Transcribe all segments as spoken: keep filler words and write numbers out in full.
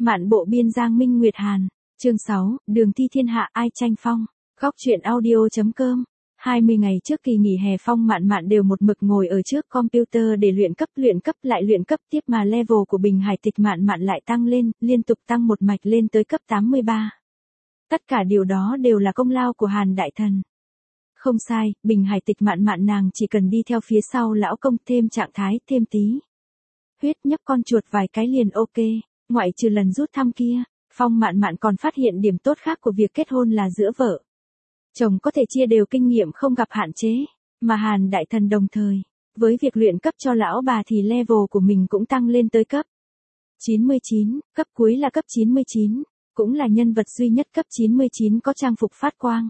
Mạn bộ biên Giang Minh Nguyệt Hàn. Chương sáu, Đường thi thiên hạ ai tranh phong. Góc truyện audio.com. hai mươi ngày trước kỳ nghỉ hè Phong Mạn Mạn đều một mực ngồi ở trước computer để luyện cấp, luyện cấp lại luyện cấp tiếp mà level của Bình Hải Tịch Mạn Mạn lại tăng lên, liên tục tăng một mạch lên tới cấp tám mươi ba. Tất cả điều đó đều là công lao của Hàn Đại Thần. Không sai, Bình Hải Tịch Mạn Mạn nàng chỉ cần đi theo phía sau lão công, thêm trạng thái, thêm tí huyết, nhấp con chuột vài cái liền ok, ngoại trừ lần rút thăm kia, Phong Mạn Mạn còn phát hiện điểm tốt khác của việc kết hôn là giữa vợ chồng có thể chia đều kinh nghiệm không gặp hạn chế, mà Hàn Đại Thần đồng thời với việc luyện cấp cho lão bà thì level của mình cũng tăng lên tới cấp chín mươi chín, cấp cuối là cấp chín mươi chín, cũng là nhân vật duy nhất cấp chín mươi chín có trang phục phát quang.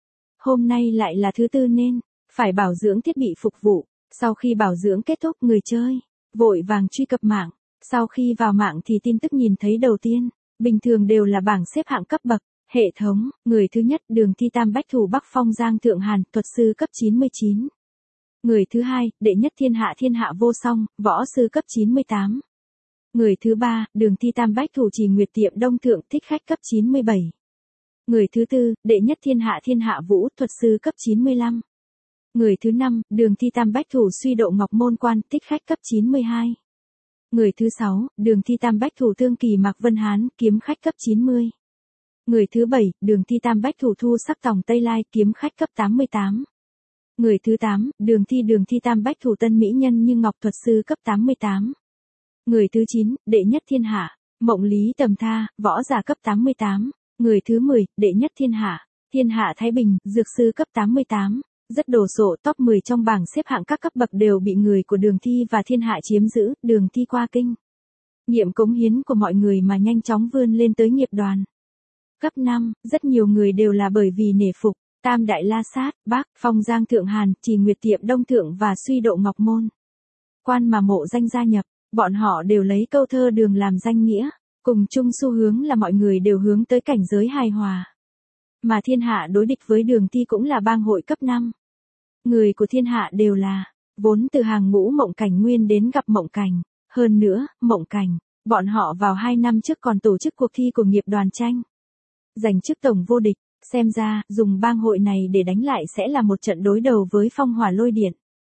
Hôm nay lại là thứ tư nên phải bảo dưỡng thiết bị phục vụ, sau khi bảo dưỡng kết thúc người chơi vội vàng truy cập mạng, sau khi vào mạng thì tin tức nhìn thấy đầu tiên, bình thường đều là bảng xếp hạng cấp bậc, hệ thống, người thứ nhất Đường Thi Tam Bách Thủ Bắc Phong Giang Thượng Hàn, thuật sư cấp chín mươi chín. Người thứ hai, đệ nhất thiên hạ thiên hạ vô song, võ sư cấp chín mươi tám. Người thứ ba, Đường Thi Tam Bách Thủ Trì Nguyệt Tiệm Đông Thượng Thích Khách cấp chín mươi bảy. Người thứ tư, đệ nhất thiên hạ thiên hạ vũ thuật sư cấp chín mươi lăm. Người thứ năm, Đường Thi Tam Bách Thủ Suy Độ Ngọc Môn Quan Thích Khách cấp chín mươi hai. Người thứ sáu, Đường Thi Tam Bách Thủ Thương Kỳ Mạc Vân Hán Kiếm Khách cấp chín mươi. Người thứ bảy, Đường Thi Tam Bách Thủ Thu Sắc Tòng Tây Lai Kiếm Khách cấp tám mươi tám. Người thứ tám, Đường Thi Đường Thi Tam Bách Thủ Tân Mỹ Nhân Như Ngọc Thuật sư cấp tám mươi tám. Người thứ chín, đệ nhất thiên hạ, Mộng Lý Tầm Tha, võ giả cấp tám mươi tám. Người thứ mười, đệ nhất thiên hạ, Thiên Hạ Thái Bình, dược sư cấp tám mươi tám. Rất đồ sộ, top mười trong bảng xếp hạng các cấp bậc đều bị người của Đường Thi và Thiên Hạ chiếm giữ, Đường Thi qua kinh nghiệm cống hiến của mọi người mà nhanh chóng vươn lên tới nghiệp đoàn. Cấp năm, rất nhiều người đều là bởi vì nể phục Tam Đại La Sát, Bắc Phong Giang Thượng Hàn, Trì Nguyệt Tiệm Đông Thượng và Suy Độ Ngọc Môn Quan mà mộ danh gia nhập, bọn họ đều lấy câu thơ đường làm danh nghĩa, cùng chung xu hướng là mọi người đều hướng tới cảnh giới hài hòa. Mà Thiên Hạ đối địch với Đường Thi cũng là bang hội cấp năm. Người của Thiên Hạ đều là vốn từ hàng ngũ Mộng Cảnh Nguyên đến gặp Mộng Cảnh, hơn nữa, Mộng Cảnh, bọn họ vào hai năm trước còn tổ chức cuộc thi của nghiệp đoàn tranh giành chức tổng vô địch, xem ra, dùng bang hội này để đánh lại sẽ là một trận đối đầu với Phong Hỏa Lôi Điện.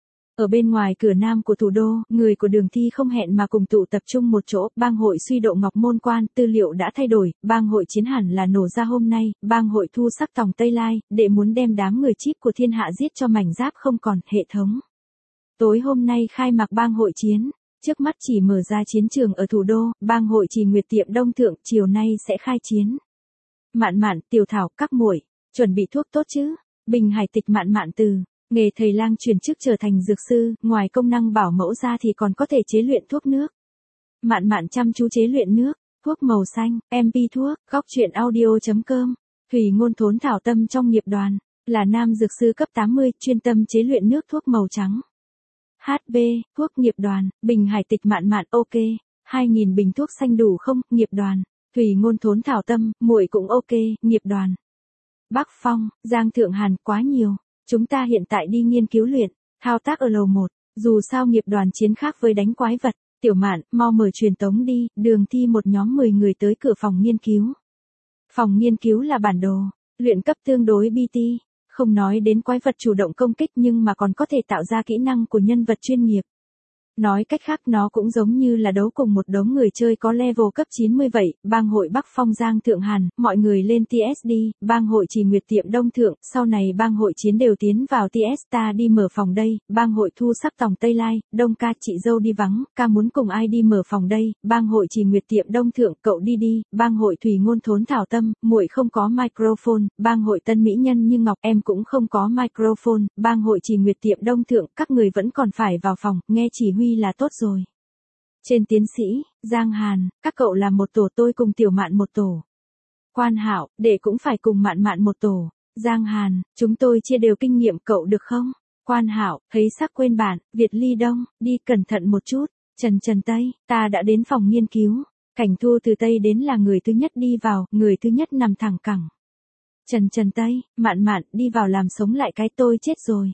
Ở bên ngoài cửa nam của thủ đô, người của Đường Thi không hẹn mà cùng tụ tập trung một chỗ, bang hội Suy Độ Ngọc Môn Quan, tư liệu đã thay đổi, bang hội Chiến hẳn là nổ ra hôm nay, bang hội Thu Sắc Tòng Tây Lai, để muốn đem đám người chíp của Thiên Hạ giết cho mảnh giáp không còn, hệ thống. Tối hôm nay khai mạc bang hội Chiến, trước mắt chỉ mở ra chiến trường ở thủ đô, bang hội Trì Nguyệt Tiệm Đông Thượng, chiều nay sẽ khai chiến. Mạn Mạn, Tiểu Thảo, các muội, chuẩn bị thuốc tốt chứ? Bình Hải Tịch Mạn Mạn từ nghề thầy lang chuyển chức trở thành dược sư, ngoài công năng bảo mẫu ra thì còn có thể chế luyện thuốc nước. Mạn Mạn chăm chú chế luyện nước, thuốc màu xanh, em pê thuốc, góc truyện audio.com. Thủy Ngôn Thốn Thảo Tâm trong nghiệp đoàn, là nam dược sư cấp tám mươi, chuyên tâm chế luyện nước thuốc màu trắng. hát bê, thuốc nghiệp đoàn, Bình Hải Tịch Mạn Mạn ok, hai nghìn bình thuốc xanh đủ không, nghiệp đoàn. Thủy Ngôn Thốn Thảo Tâm, muội cũng ok, nghiệp đoàn. Bắc Phong, Giang Thượng Hàn, quá nhiều. Chúng ta hiện tại đi nghiên cứu luyện, thao tác ở lầu một, dù sao nghiệp đoàn chiến khác với đánh quái vật, Tiểu Mạn, mau mở truyền tống đi, Đường Thi một nhóm mười người tới cửa phòng nghiên cứu. Phòng nghiên cứu là bản đồ, luyện cấp tương đối bê tê, không nói đến quái vật chủ động công kích nhưng mà còn có thể tạo ra kỹ năng của nhân vật chuyên nghiệp. Nói cách khác nó cũng giống như là đấu cùng một đống người chơi có level cấp chín mươi vậy, bang hội Bắc Phong Giang Thượng Hàn, mọi người lên tê ét đê, bang hội Trì Nguyệt Tiệm Đông Thượng, sau này bang hội Chiến đều tiến vào tê ét, ta đi mở phòng đây, bang hội Thu Sắc Tòng Tây Lai, Đông ca chị dâu đi vắng, ca muốn cùng ai đi mở phòng đây, bang hội Trì Nguyệt Tiệm Đông Thượng, cậu đi đi, bang hội Thủy Ngôn Thốn Thảo Tâm, muội không có microphone, bang hội Tân Mỹ Nhân Như Ngọc, em cũng không có microphone, bang hội Trì Nguyệt Tiệm Đông Thượng, các người vẫn còn phải vào phòng, nghe chỉ huy là tốt rồi. Trên tiến sĩ, Giang Hàn, các cậu làm một tổ, tôi cùng Tiểu Mạn một tổ. Quan Hạo, đệ cũng phải cùng Mạn Mạn một tổ. Giang Hàn, chúng tôi chia đều kinh nghiệm, cậu được không? Quan Hạo, thấy sắc quên bạn, Việt Ly Đông, đi cẩn thận một chút. Trần Trần Tây, ta đã đến phòng nghiên cứu. Cảnh Thu từ Tây đến là người thứ nhất đi vào, người thứ nhất nằm thẳng cẳng. Trần Trần Tây, Mạn Mạn, đi vào làm sống lại cái tôi chết rồi.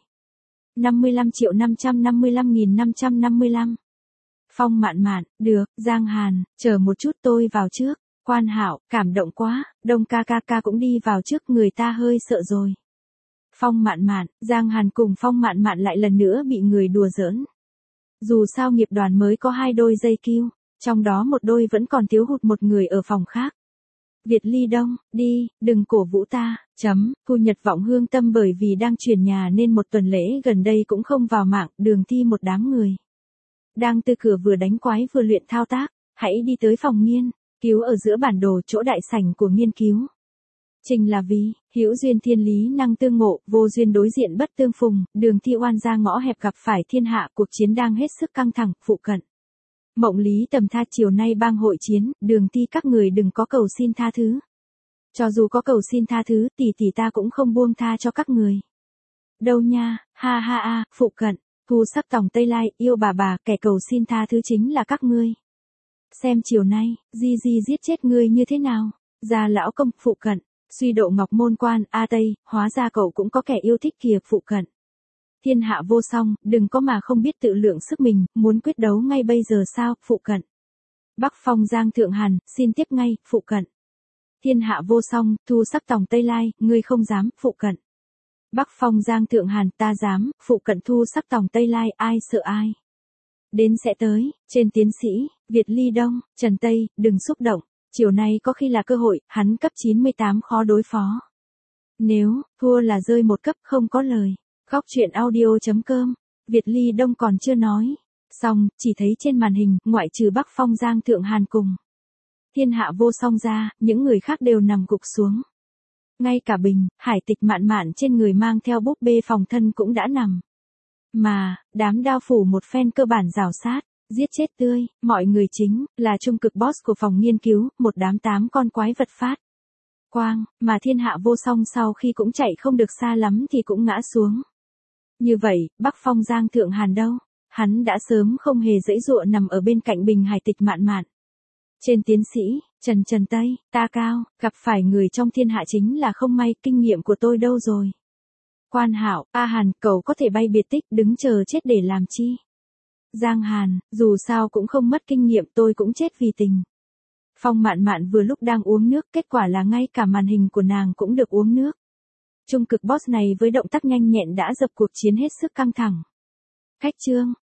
năm mươi lăm triệu năm trăm năm mươi lăm nghìn năm trăm năm mươi lăm. Phong Mạn Mạn, được, Giang Hàn, chờ một chút tôi vào trước. Quan Hạo, cảm động quá, Đông ca ca ca cũng đi vào trước, người ta hơi sợ rồi. Phong Mạn Mạn, Giang Hàn cùng Phong Mạn Mạn lại lần nữa bị người đùa giỡn. Dù sao nghiệp đoàn mới có hai đôi dây kiu, trong đó một đôi vẫn còn thiếu hụt một người ở phòng khác. Việt Ly Đông, đi, đừng cổ vũ ta, chấm, Thu Nhật Vọng Hương Tâm bởi vì đang chuyển nhà nên một tuần lễ gần đây cũng không vào mạng, Đường Thi một đám người. Đang từ cửa vừa đánh quái vừa luyện thao tác, hãy đi tới phòng nghiên cứu ở giữa bản đồ chỗ đại sảnh của nghiên cứu. Trình là vì, hữu duyên thiên lý năng tương ngộ, vô duyên đối diện bất tương phùng, Đường Thi oan ra ngõ hẹp gặp phải thiên hạ, cuộc chiến đang hết sức căng thẳng, phụ cận. Mộng lý tầm tha chiều nay bang hội chiến, Đường Thi các người đừng có cầu xin tha thứ. Cho dù có cầu xin tha thứ, tỷ tỷ ta cũng không buông tha cho các người. Đâu nha, ha ha ha, phụ cận, thu sắc tòng Tây Lai, yêu bà bà, kẻ cầu xin tha thứ chính là các ngươi. Xem chiều nay, di di giết chết ngươi như thế nào, già lão công, phụ cận, suy độ ngọc môn quan, a Tây, hóa ra cậu cũng có kẻ yêu thích kìa, phụ cận. Thiên hạ vô song, đừng có mà không biết tự lượng sức mình, muốn quyết đấu ngay bây giờ sao, phụ cận. Bắc Phong Giang Thượng Hàn, xin tiếp ngay, phụ cận. Thiên hạ vô song, thu sắc tòng Tây Lai, ngươi không dám, phụ cận. Bắc Phong Giang Thượng Hàn, ta dám, phụ cận thu sắc tòng Tây Lai, ai sợ ai. Đến sẽ tới, trên tiến sĩ, Việt Ly Đông, Trần Tây, đừng xúc động, chiều nay có khi là cơ hội, hắn cấp chín mươi tám khó đối phó. Nếu, thua là rơi một cấp không có lời. Khóc chuyện audio chấm com, Việt Ly Đông còn chưa nói. Xong, chỉ thấy trên màn hình, ngoại trừ Bắc Phong Giang Thượng Hàn cùng Thiên hạ vô song ra, những người khác đều nằm gục xuống. Ngay cả Bình, Hải Tịch Mạn Mạn trên người mang theo búp bê phòng thân cũng đã nằm. Mà, đám đao phủ một phen cơ bản rào sát, giết chết tươi, mọi người chính, là trung cực boss của phòng nghiên cứu, một đám tám con quái vật phát. Quang, mà thiên hạ vô song sau khi cũng chạy không được xa lắm thì cũng ngã xuống. Như vậy, Bắc Phong Giang Thượng Hàn đâu? Hắn đã sớm không hề dãy dụa nằm ở bên cạnh Bình Hải Tịch Mạn Mạn. Trên tiến sĩ, Trần Trần Tây, ta cao, gặp phải người trong thiên hạ chính là không may, kinh nghiệm của tôi đâu rồi? Quan Hạo, A Hàn, cậu có thể bay biệt tích, đứng chờ chết để làm chi? Giang Hàn, dù sao cũng không mất kinh nghiệm, tôi cũng chết vì tình. Phong Mạn Mạn vừa lúc đang uống nước, kết quả là ngay cả màn hình của nàng cũng được uống nước. Trung cực boss này với động tác nhanh nhẹn đã dập cuộc chiến hết sức căng thẳng. Khách trương,